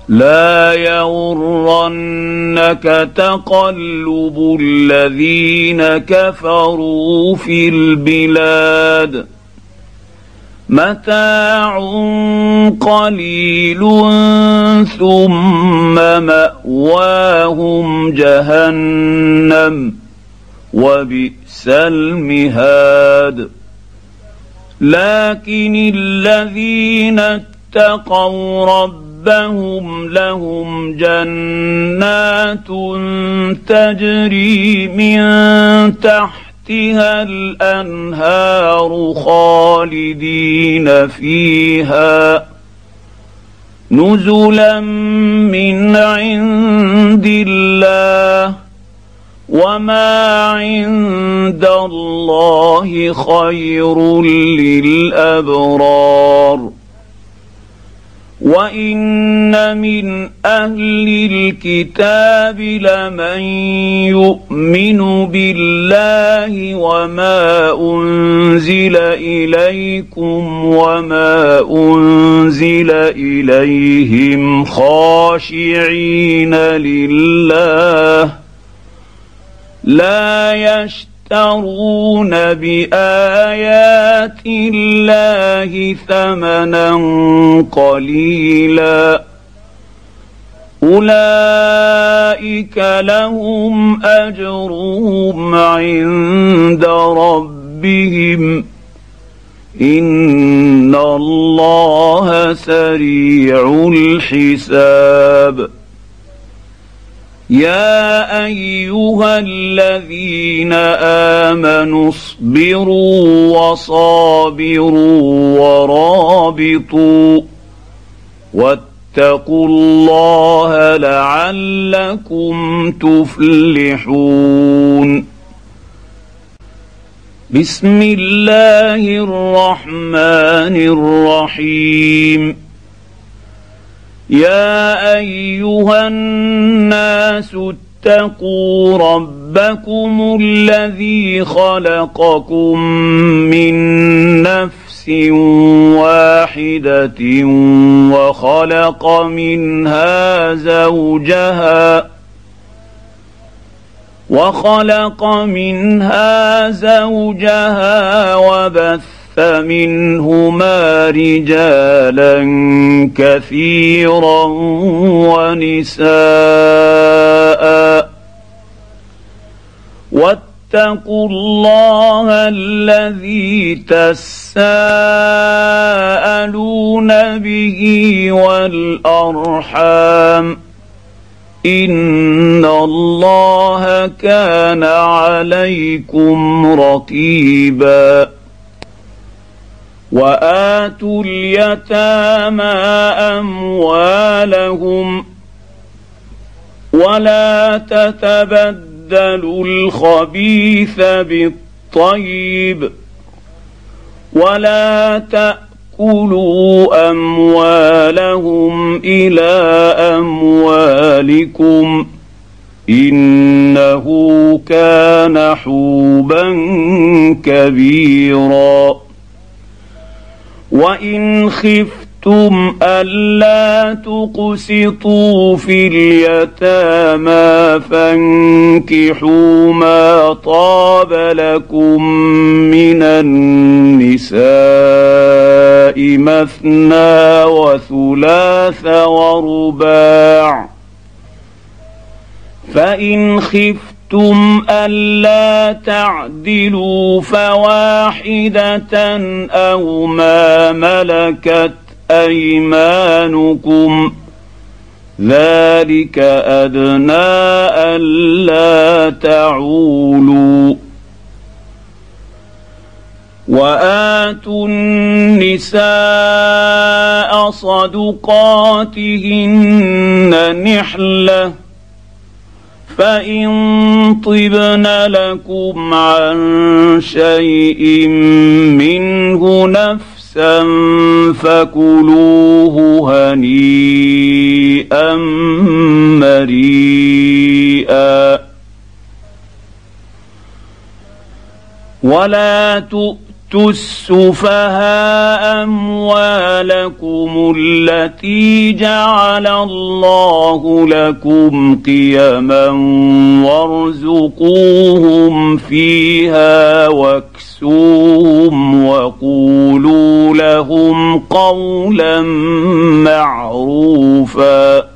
لا يغرنك تقلب الذين كفروا في البلاد متاع قليل ثم مأواهم جهنم وبئس المهاد. لكن الذين اتقوا ربهم لهم جنات تجري من تحتها الأنهار خالدين فيها نزلا من عند الله وما عند الله خير للأبرار. وإن من أهل الكتاب لمن يؤمن بالله وما أنزل إليكم وما أنزل إليهم خاشعين لله لا يشترون بآيات الله ثمنا قليلا أولئك لهم أجرهم عند ربهم إن الله سريع الحساب. يا أيها الذين آمنوا اصبروا وصابروا ورابطوا واتقوا الله لعلكم تفلحون. بسم الله الرحمن الرحيم. يا أيها الناس اتقوا ربكم الذي خلقكم من نفس واحدة وخلق منها زوجها وبث فمنهما رجالا كثيرا ونساء واتقوا الله الذي تساءلون به والأرحام إن الله كان عليكم رقيبا. وآتوا اليتامى أموالهم ولا تتبدلوا الخبيث بالطيب ولا تأكلوا أموالهم إلى أموالكم إنه كان حوبا كبيرا. وإن خفتم ألا تقسطوا في اليتامى فانكحوا ما طاب لكم من النساء مثنى وثلاث ورباع فإن خفتم ألا تعدلوا فواحدة أو ما ملكت أيمانكم ذلك أدنى ألا تعولوا. وآتوا النساء صدقاتهن نحلة فإن طبن لكم عن شيء منه نفسا فكلوه هنيئا مريئا. ولا تؤتوا وآتوا السفهاء أموالكم التي جعل الله لكم قيما وارزقوهم فيها واكسوهم وقولوا لهم قولا معروفا.